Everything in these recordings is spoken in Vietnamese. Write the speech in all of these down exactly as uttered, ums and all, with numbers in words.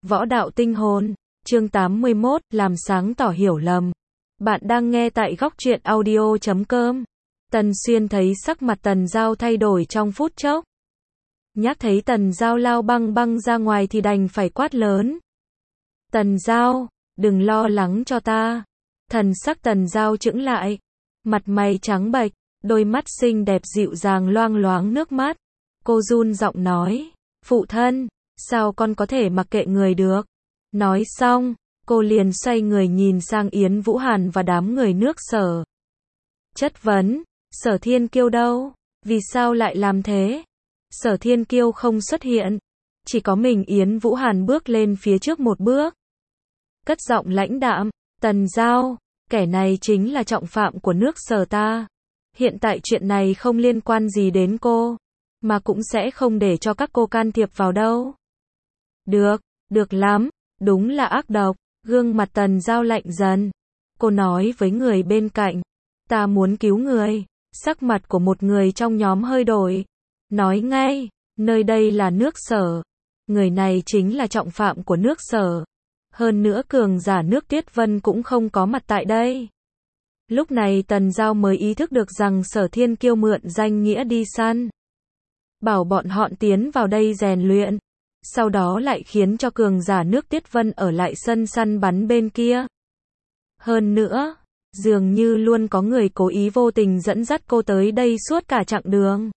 Võ đạo tinh hồn, chương tám mươi mốt, làm sáng tỏ hiểu lầm. Bạn đang nghe tại góc truyện audio chấm com. Tần Xuyên thấy sắc mặt Tần Giao thay đổi trong phút chốc. Nhắc thấy Tần Giao lao băng băng ra ngoài thì đành phải quát lớn. Tần Giao, đừng lo lắng cho ta. Thần sắc Tần Giao chững lại. Mặt mày trắng bệch, đôi mắt xinh đẹp dịu dàng loang loáng nước mắt. Cô run giọng nói, phụ thân, sao con có thể mặc kệ người được? Nói xong, cô liền xoay người nhìn sang Yến Vũ Hàn và đám người nước Sở. Chất vấn, Sở Thiên Kiêu đâu? Vì sao lại làm thế? Sở Thiên Kiêu không xuất hiện. Chỉ có mình Yến Vũ Hàn bước lên phía trước một bước. Cất giọng lãnh đạm, Tần Giao, kẻ này chính là trọng phạm của nước Sở ta. Hiện tại chuyện này không liên quan gì đến cô, mà cũng sẽ không để cho các cô can thiệp vào đâu. Được, được lắm, đúng là ác độc. Gương mặt Tần Giao lạnh dần. Cô nói với người bên cạnh, ta muốn cứu người. Sắc mặt của một người trong nhóm hơi đổi. Nói ngay, nơi đây là nước Sở. Người này chính là trọng phạm của nước Sở. Hơn nữa cường giả nước Tuyết Vân cũng không có mặt tại đây. Lúc này Tần Giao mới ý thức được rằng Sở Thiên Kiêu mượn danh nghĩa đi săn. Bảo bọn họ tiến vào đây rèn luyện. Sau đó lại khiến cho cường giả nước Tuyết Vân ở lại sân săn bắn bên kia. Hơn nữa, dường như luôn có người cố ý vô tình dẫn dắt cô tới đây suốt cả chặng đường.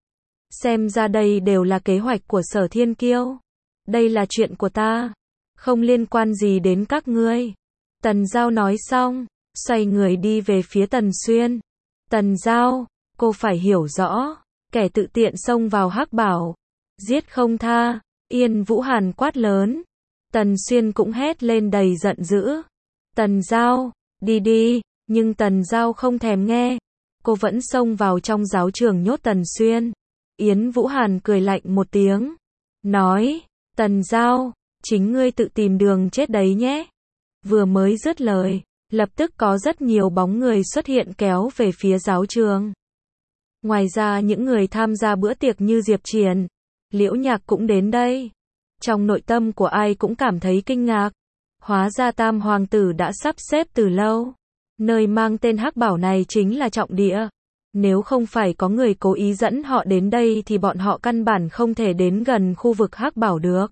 Xem ra đây đều là kế hoạch của Sở Thiên Kiêu. Đây là chuyện của ta, không liên quan gì đến các ngươi. Tần Giao nói xong, xoay người đi về phía Tần Xuyên. Tần Giao, cô phải hiểu rõ, kẻ tự tiện xông vào Hắc Bảo, giết không tha. Yên Vũ Hàn quát lớn. Tần Xuyên cũng hét lên đầy giận dữ. Tần Giao, đi đi, nhưng Tần Giao không thèm nghe. Cô vẫn xông vào trong giáo trường nhốt Tần Xuyên. Yến Vũ Hàn cười lạnh một tiếng. Nói, Tần Giao, chính ngươi tự tìm đường chết đấy nhé. Vừa mới dứt lời, lập tức có rất nhiều bóng người xuất hiện kéo về phía giáo trường. Ngoài ra những người tham gia bữa tiệc như Diệp Triển, Liễu Nhạc cũng đến đây. Trong nội tâm của ai cũng cảm thấy kinh ngạc. Hóa ra Tam Hoàng tử đã sắp xếp từ lâu. Nơi mang tên Hắc Bảo này chính là trọng địa. Nếu không phải có người cố ý dẫn họ đến đây thì bọn họ căn bản không thể đến gần khu vực Hắc Bảo được.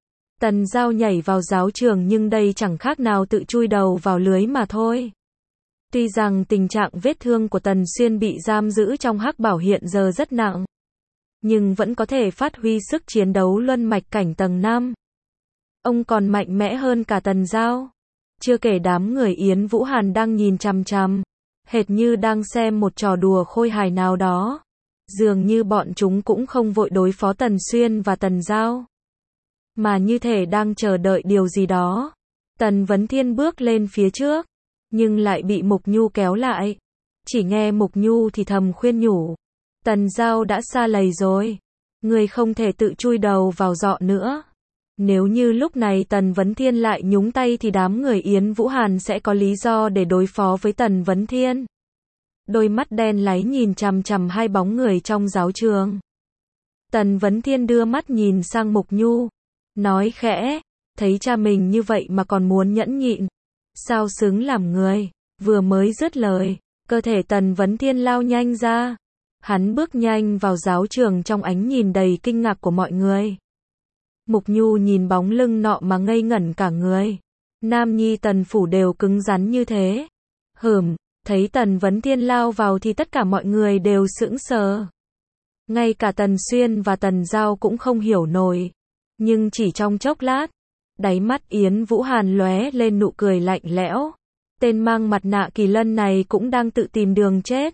Tần Giao nhảy vào giáo trường nhưng đây chẳng khác nào tự chui đầu vào lưới mà thôi. Tuy rằng tình trạng vết thương của Tần Xuyên bị giam giữ trong Hắc Bảo hiện giờ rất nặng, nhưng vẫn có thể phát huy sức chiến đấu luân mạch cảnh tầng năm. Ông còn mạnh mẽ hơn cả Tần Giao. Chưa kể đám người Yến Vũ Hàn đang nhìn chằm chằm, hệt như đang xem một trò đùa khôi hài nào đó. Dường như bọn chúng cũng không vội đối phó Tần Xuyên và Tần Giao, mà như thể đang chờ đợi điều gì đó. Tần Vấn Thiên bước lên phía trước, nhưng lại bị Mục Nhu kéo lại. Chỉ nghe Mục Nhu thì thầm khuyên nhủ. Tần Giao đã xa lầy rồi. Người không thể tự chui đầu vào giọ nữa. Nếu như lúc này Tần Vấn Thiên lại nhúng tay thì đám người Yến Vũ Hàn sẽ có lý do để đối phó với Tần Vấn Thiên. Đôi mắt đen láy nhìn chằm chằm hai bóng người trong giáo trường. Tần Vấn Thiên đưa mắt nhìn sang Mục Nhu. Nói khẽ, thấy cha mình như vậy mà còn muốn nhẫn nhịn. Sao xứng làm người? Vừa mới dứt lời, cơ thể Tần Vấn Thiên lao nhanh ra. Hắn bước nhanh vào giáo trường trong ánh nhìn đầy kinh ngạc của mọi người. Mục Nhu nhìn bóng lưng nọ mà ngây ngẩn cả người. Nam nhi Tần phủ đều cứng rắn như thế. Hừm, thấy Tần Vấn Thiên lao vào thì tất cả mọi người đều sững sờ. Ngay cả Tần Xuyên và Tần Giao cũng không hiểu nổi. Nhưng chỉ trong chốc lát, đáy mắt Yến Vũ Hàn lóe lên nụ cười lạnh lẽo. Tên mang mặt nạ Kỳ Lân này cũng đang tự tìm đường chết.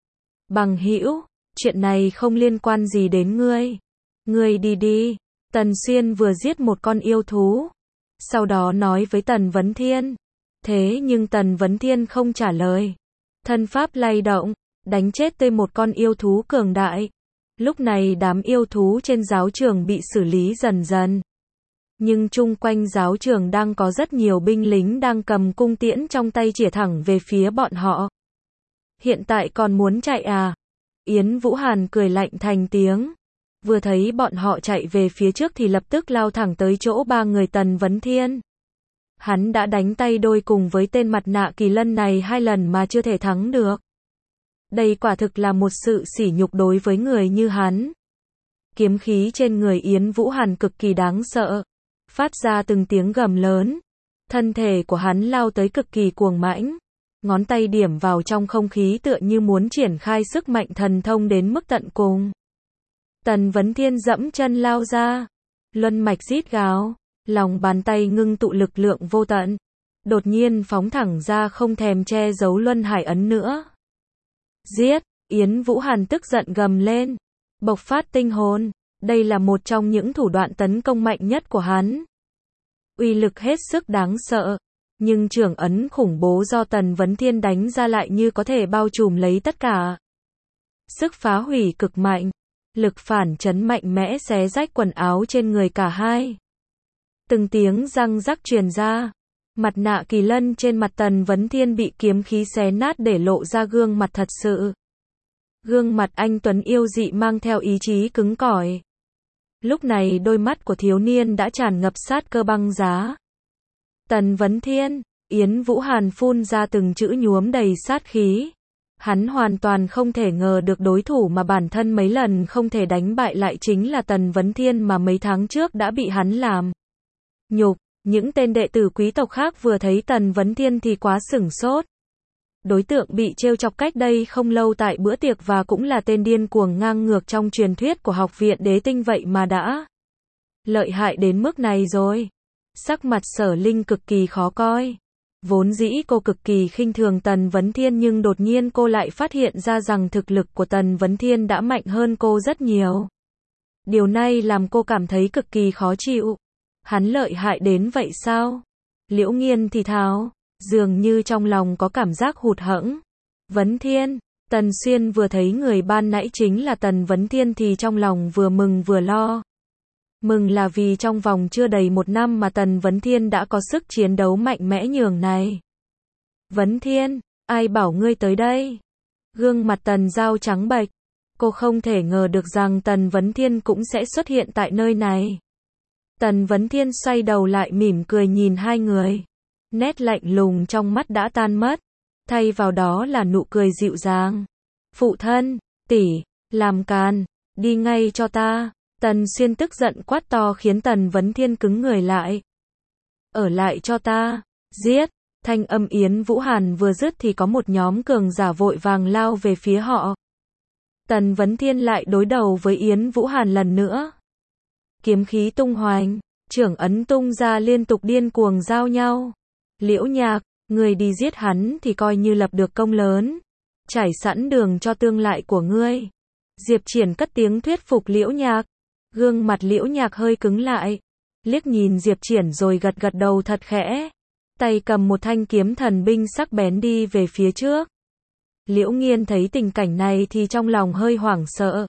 Bằng hữu, chuyện này không liên quan gì đến ngươi. Ngươi đi đi. Tần Xuyên vừa giết một con yêu thú, sau đó nói với Tần Vấn Thiên. Thế nhưng Tần Vấn Thiên không trả lời. Thân pháp lay động, đánh chết tươi một con yêu thú cường đại. Lúc này đám yêu thú trên giáo trường bị xử lý dần dần. Nhưng chung quanh giáo trường đang có rất nhiều binh lính đang cầm cung tiễn trong tay chĩa thẳng về phía bọn họ. Hiện tại còn muốn chạy à? Yến Vũ Hàn cười lạnh thành tiếng. Vừa thấy bọn họ chạy về phía trước thì lập tức lao thẳng tới chỗ ba người Tần Vấn Thiên. Hắn đã đánh tay đôi cùng với tên mặt nạ kỳ lân này hai lần mà chưa thể thắng được. Đây quả thực là một sự sỉ nhục đối với người như hắn. Kiếm khí trên người Yến Vũ Hàn cực kỳ đáng sợ, phát ra từng tiếng gầm lớn. Thân thể của hắn lao tới cực kỳ cuồng mãnh, ngón tay điểm vào trong không khí tựa như muốn triển khai sức mạnh thần thông đến mức tận cùng. Tần Vấn Thiên dẫm chân lao ra, luân mạch rít gào, lòng bàn tay ngưng tụ lực lượng vô tận, đột nhiên phóng thẳng ra không thèm che giấu luân hải ấn nữa. Giết! Yến Vũ Hàn tức giận gầm lên, bộc phát tinh hồn, đây là một trong những thủ đoạn tấn công mạnh nhất của hắn. Uy lực hết sức đáng sợ, nhưng trưởng ấn khủng bố do Tần Vấn Thiên đánh ra lại như có thể bao trùm lấy tất cả. Sức phá hủy cực mạnh, lực phản chấn mạnh mẽ xé rách quần áo trên người cả hai. Từng tiếng răng rắc truyền ra, mặt nạ kỳ lân trên mặt Tần Vấn Thiên bị kiếm khí xé nát để lộ ra gương mặt thật sự. Gương mặt anh tuấn yêu dị mang theo ý chí cứng cỏi. Lúc này đôi mắt của thiếu niên đã tràn ngập sát cơ băng giá. Tần Vấn Thiên, Yến Vũ Hàn phun ra từng chữ nhuốm đầy sát khí. Hắn hoàn toàn không thể ngờ được đối thủ mà bản thân mấy lần không thể đánh bại lại chính là Tần Vấn Thiên mà mấy tháng trước đã bị hắn làm nhục. Những tên đệ tử quý tộc khác vừa thấy Tần Vấn Thiên thì quá sửng sốt. Đối tượng bị trêu chọc cách đây không lâu tại bữa tiệc và cũng là tên điên cuồng ngang ngược trong truyền thuyết của học viện đế tinh vậy mà đã lợi hại đến mức này rồi. Sắc mặt Sở Linh cực kỳ khó coi. Vốn dĩ cô cực kỳ khinh thường Tần Vấn Thiên nhưng đột nhiên cô lại phát hiện ra rằng thực lực của Tần Vấn Thiên đã mạnh hơn cô rất nhiều. Điều này làm cô cảm thấy cực kỳ khó chịu. Hắn lợi hại đến vậy sao? Liễu Nghiên thì thào, dường như trong lòng có cảm giác hụt hẫng. Vấn Thiên, Tần Xuyên vừa thấy người ban nãy chính là Tần Vấn Thiên thì trong lòng vừa mừng vừa lo. Mừng là vì trong vòng chưa đầy một năm mà Tần Vấn Thiên đã có sức chiến đấu mạnh mẽ nhường này. Vấn Thiên, ai bảo ngươi tới đây? Gương mặt Tần Giao trắng bệch. Cô không thể ngờ được rằng Tần Vấn Thiên cũng sẽ xuất hiện tại nơi này. Tần Vấn Thiên xoay đầu lại mỉm cười nhìn hai người. Nét lạnh lùng trong mắt đã tan mất. Thay vào đó là nụ cười dịu dàng. Phụ thân, tỷ, làm càn, đi ngay cho ta. Tần Xuyên tức giận quát to khiến Tần Vấn Thiên cứng người lại. Ở lại cho ta, giết. Thanh âm Yến Vũ Hàn vừa dứt thì có một nhóm cường giả vội vàng lao về phía họ. Tần Vấn Thiên lại đối đầu với Yến Vũ Hàn lần nữa. Kiếm khí tung hoành, trưởng ấn tung ra liên tục điên cuồng giao nhau. Liễu Nhạc, người đi giết hắn thì coi như lập được công lớn. Trải sẵn đường cho tương lai của ngươi. Diệp Triển cất tiếng thuyết phục Liễu Nhạc. Gương mặt Liễu Nhạc hơi cứng lại. Liếc nhìn Diệp Triển rồi gật gật đầu thật khẽ. Tay cầm một thanh kiếm thần binh sắc bén đi về phía trước. Liễu Nghiên thấy tình cảnh này thì trong lòng hơi hoảng sợ.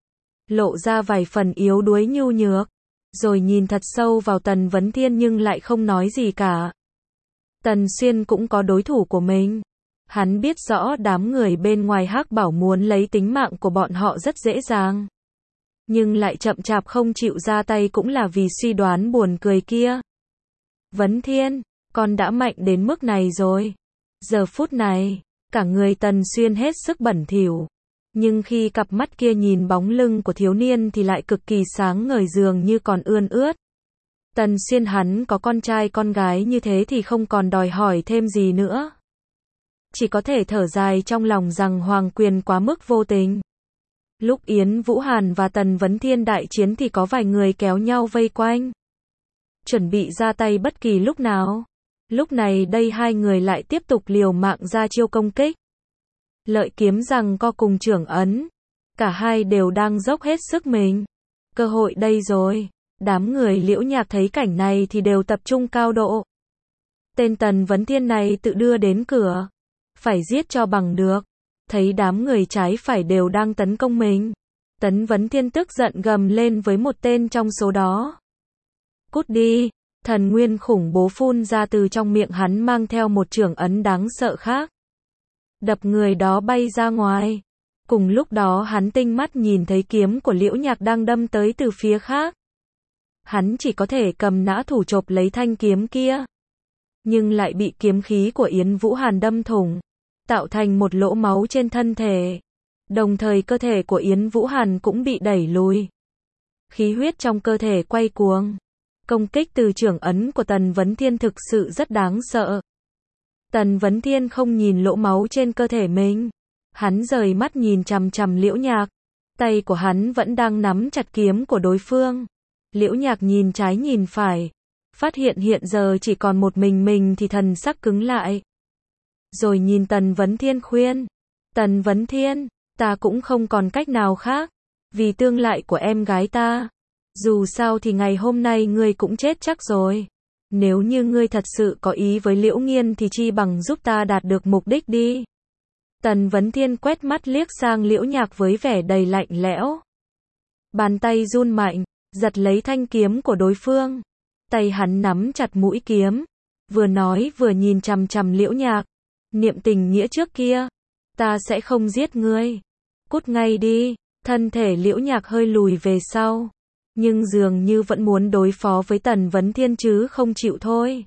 Lộ ra vài phần yếu đuối nhu nhược. Rồi nhìn thật sâu vào Tần Vấn Thiên nhưng lại không nói gì cả. Tần Xuyên cũng có đối thủ của mình. Hắn biết rõ đám người bên ngoài Hắc Bảo muốn lấy tính mạng của bọn họ rất dễ dàng. Nhưng lại chậm chạp không chịu ra tay cũng là vì suy đoán buồn cười kia. Vấn Thiên, con đã mạnh đến mức này rồi. Giờ phút này, cả người Tần Xuyên hết sức bẩn thỉu. Nhưng khi cặp mắt kia nhìn bóng lưng của thiếu niên thì lại cực kỳ sáng ngời dường như còn ươn ướt. Tần Xuyên hắn có con trai con gái như thế thì không còn đòi hỏi thêm gì nữa. Chỉ có thể thở dài trong lòng rằng Hoàng Quyền quá mức vô tình. Lúc Yến Vũ Hàn và Tần Vấn Thiên đại chiến thì có vài người kéo nhau vây quanh. Chuẩn bị ra tay bất kỳ lúc nào. Lúc này đây hai người lại tiếp tục liều mạng ra chiêu công kích. Lợi kiếm rằng co cùng trưởng ấn. Cả hai đều đang dốc hết sức mình. Cơ hội đây rồi. Đám người Liễu Nhạc thấy cảnh này thì đều tập trung cao độ. Tên Tần Vấn Thiên này tự đưa đến cửa. Phải giết cho bằng được. Thấy đám người trái phải đều đang tấn công mình. Tần Vấn Thiên tức giận gầm lên với một tên trong số đó. Cút đi. Thần nguyên khủng bố phun ra từ trong miệng hắn mang theo một trưởng ấn đáng sợ khác. Đập người đó bay ra ngoài. Cùng lúc đó hắn tinh mắt nhìn thấy kiếm của Liễu Nhạc đang đâm tới từ phía khác. Hắn chỉ có thể cầm nã thủ chộp lấy thanh kiếm kia, nhưng lại bị kiếm khí của Yến Vũ Hàn đâm thủng, tạo thành một lỗ máu trên thân thể. Đồng thời cơ thể của Yến Vũ Hàn cũng bị đẩy lùi. Khí huyết trong cơ thể quay cuồng. Công kích từ chưởng ấn của Tần Vấn Thiên thực sự rất đáng sợ. Tần Vấn Thiên không nhìn lỗ máu trên cơ thể mình. Hắn rời mắt nhìn chằm chằm Liễu Nhạc. Tay của hắn vẫn đang nắm chặt kiếm của đối phương. Liễu Nhạc nhìn trái nhìn phải. Phát hiện hiện giờ chỉ còn một mình mình thì thần sắc cứng lại. Rồi nhìn Tần Vấn Thiên khuyên. Tần Vấn Thiên, ta cũng không còn cách nào khác. Vì tương lai của em gái ta. Dù sao thì ngày hôm nay ngươi cũng chết chắc rồi. Nếu như ngươi thật sự có ý với Liễu Nghiên thì chi bằng giúp ta đạt được mục đích đi. Tần Vấn Thiên quét mắt liếc sang Liễu Nhạc với vẻ đầy lạnh lẽo. Bàn tay run mạnh, giật lấy thanh kiếm của đối phương. Tay hắn nắm chặt mũi kiếm. Vừa nói vừa nhìn chằm chằm Liễu Nhạc. Niệm tình nghĩa trước kia. Ta sẽ không giết ngươi. Cút ngay đi. Thân thể Liễu Nhạc hơi lùi về sau. Nhưng dường như vẫn muốn đối phó với Tần Vấn Thiên chứ không chịu thôi.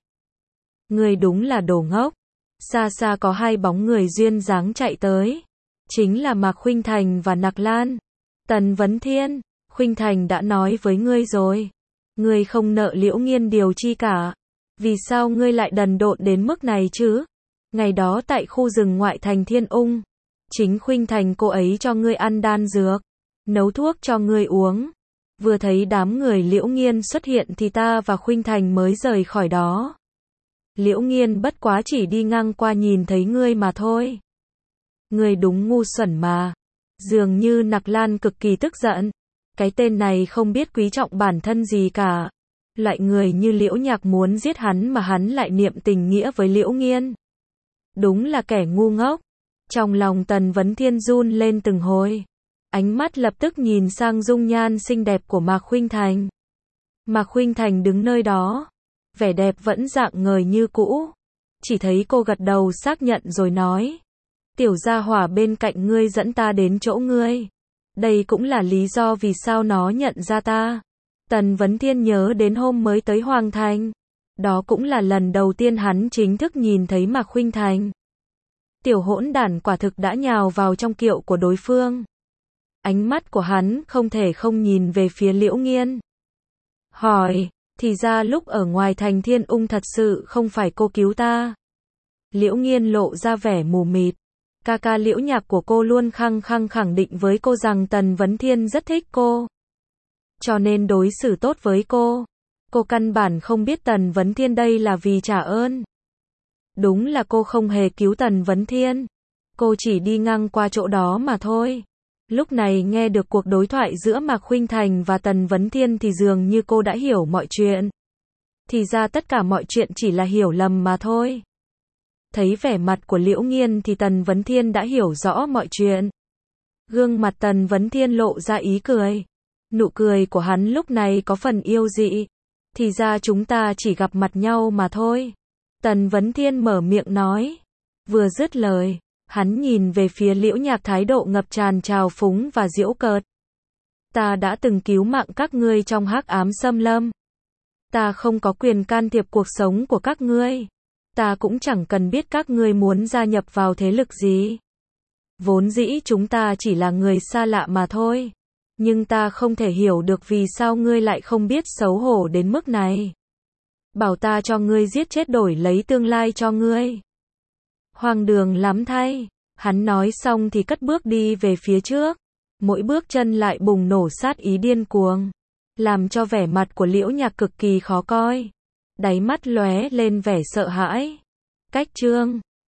Ngươi đúng là đồ ngốc. Xa xa có hai bóng người duyên dáng chạy tới. Chính là Mạc Khuynh Thành và Nặc Lan. Tần Vấn Thiên, Khuynh Thành đã nói với ngươi rồi. Ngươi không nợ Liễu Nghiên điều chi cả. Vì sao ngươi lại đần độn đến mức này chứ? Ngày đó tại khu rừng ngoại thành Thiên Ung. Chính Khuynh Thành cô ấy cho ngươi ăn đan dược. Nấu thuốc cho ngươi uống. Vừa thấy đám người Liễu Nghiên xuất hiện thì ta và Khuynh Thành mới rời khỏi đó. Liễu Nghiên bất quá chỉ đi ngang qua nhìn thấy ngươi mà thôi. Ngươi đúng ngu xuẩn mà. Dường như Nặc Lan cực kỳ tức giận. Cái tên này không biết quý trọng bản thân gì cả. Loại người như Liễu Nhạc muốn giết hắn mà hắn lại niệm tình nghĩa với Liễu Nghiên. Đúng là kẻ ngu ngốc. Trong lòng Tần Vấn Thiên run lên từng hồi. Ánh mắt lập tức nhìn sang dung nhan xinh đẹp của Mạc Khuynh Thành. Mạc Khuynh Thành đứng nơi đó. Vẻ đẹp vẫn rạng ngời như cũ. Chỉ thấy cô gật đầu xác nhận rồi nói. Tiểu gia hỏa bên cạnh ngươi dẫn ta đến chỗ ngươi. Đây cũng là lý do vì sao nó nhận ra ta. Tần Vấn Thiên nhớ đến hôm mới tới Hoàng Thành. Đó cũng là lần đầu tiên hắn chính thức nhìn thấy Mạc Khuynh Thành. Tiểu hỗn đản quả thực đã nhào vào trong kiệu của đối phương. Ánh mắt của hắn không thể không nhìn về phía Liễu Nghiên. Hỏi, thì ra lúc ở ngoài thành Thiên Ung thật sự không phải cô cứu ta. Liễu Nghiên lộ ra vẻ mù mịt. Ca ca Liễu Nhạc của cô luôn khăng khăng khẳng định với cô rằng Tần Vấn Thiên rất thích cô. Cho nên đối xử tốt với cô. Cô căn bản không biết Tần Vấn Thiên đây là vì trả ơn. Đúng là cô không hề cứu Tần Vấn Thiên. Cô chỉ đi ngang qua chỗ đó mà thôi. Lúc này nghe được cuộc đối thoại giữa Mạc Khuynh Thành và Tần Vấn Thiên thì dường như cô đã hiểu mọi chuyện. Thì ra tất cả mọi chuyện chỉ là hiểu lầm mà thôi. Thấy vẻ mặt của Liễu Nghiên thì Tần Vấn Thiên đã hiểu rõ mọi chuyện. Gương mặt Tần Vấn Thiên lộ ra ý cười. Nụ cười của hắn lúc này có phần yêu dị. Thì ra chúng ta chỉ gặp mặt nhau mà thôi. Tần Vấn Thiên mở miệng nói. Vừa dứt lời, hắn nhìn về phía Liễu Nhạc thái độ ngập tràn trào phúng và giễu cợt. Ta đã từng cứu mạng các ngươi trong hắc ám xâm lâm. Ta không có quyền can thiệp cuộc sống của các ngươi. Ta cũng chẳng cần biết các ngươi muốn gia nhập vào thế lực gì. Vốn dĩ chúng ta chỉ là người xa lạ mà thôi. Nhưng ta không thể hiểu được vì sao ngươi lại không biết xấu hổ đến mức này. Bảo ta cho ngươi giết chết đổi lấy tương lai cho ngươi. Hoang đường lắm thay. Hắn nói xong thì cất bước đi về phía trước. Mỗi bước chân lại bùng nổ sát ý điên cuồng. Làm cho vẻ mặt của Liễu Nhạc cực kỳ khó coi. Đáy mắt lóe lên vẻ sợ hãi. Cách chương